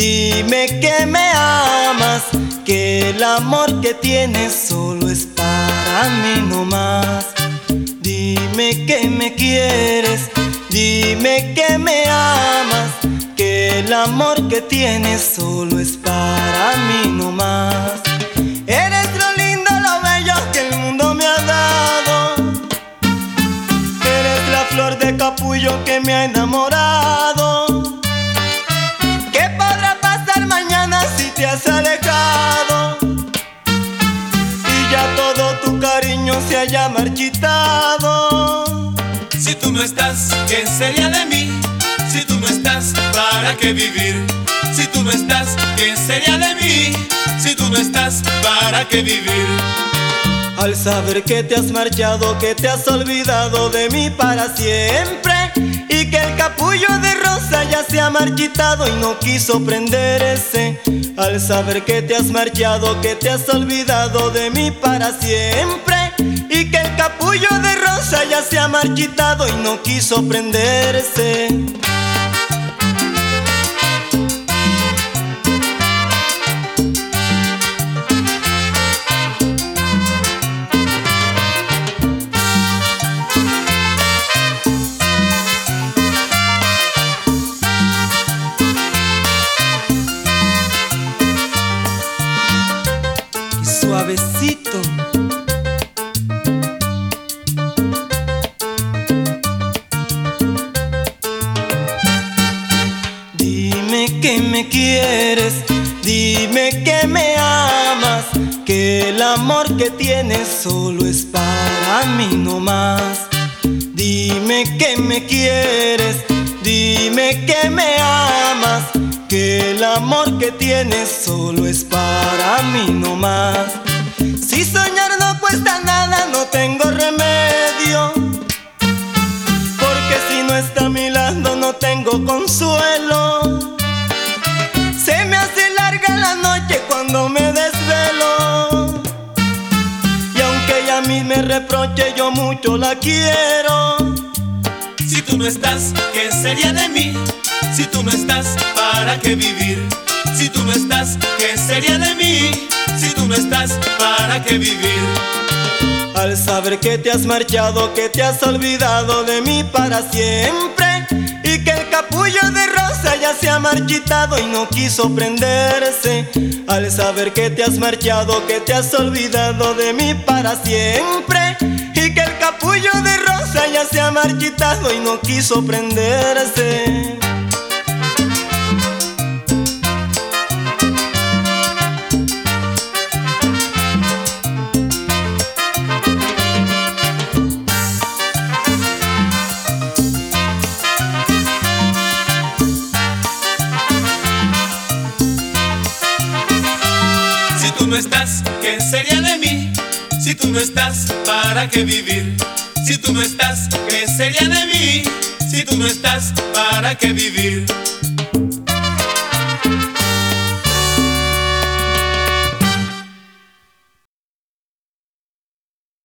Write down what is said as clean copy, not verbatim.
Dime que me amas, que el amor que tienes solo es para mí nomás. Dime que me quieres, dime que me amas, que el amor que tienes solo es para mí nomás. Eres lo lindo, lo bello que el mundo me ha dado. Eres la flor de capullo que me ha enamorado. ¿Qué podrá pasar mañana si te has alejado? Y ya todo tu cariño se haya marchitado. Si tú no estás, ¿qué sería de mí? Si tú no estás, ¿para qué vivir? Si tú no estás, ¿qué sería de mí? Si tú no estás, ¿para qué vivir? Al saber que te has marchado, que te has olvidado de mí para siempre, y que el capullo de rosa ya se ha marchitado y no quiso prenderse. Al saber que te has marchado, que te has olvidado de mí para siempre, y que el capullo de rosa ya se ha marchitado y no quiso prenderse. Suavecito. Dime que me quieres, dime que me amas, que el amor que tienes solo es para mí nomás. Dime que me quieres, dime que me amas, que el amor que tienes solo es para mí nomás. Si soñar no cuesta nada, no tengo remedio, porque si no está a mi lado no tengo consuelo. Se me hace larga la noche cuando me desvelo, y aunque ella a mí me reproche, yo mucho la quiero. Si tú no estás, ¿qué sería de mí? Si tú no estás, ¿para qué vivir? Si tú no estás, ¿qué sería de mí? Si tú no estás, ¿para qué vivir? Al saber que te has marchado, que te has olvidado de mí para siempre, y que el capullo de rosa ya se ha marchitado y no quiso prenderse. Al saber que te has marchado, que te has olvidado de mí para siempre, y que el capullo de rosa ya se ha marchitado y no quiso prenderse. Si tú no estás, ¿qué sería de mí? Si tú no estás, ¿para qué vivir? Si tú no estás, ¿qué sería de mí? Si tú no estás, ¿para qué vivir?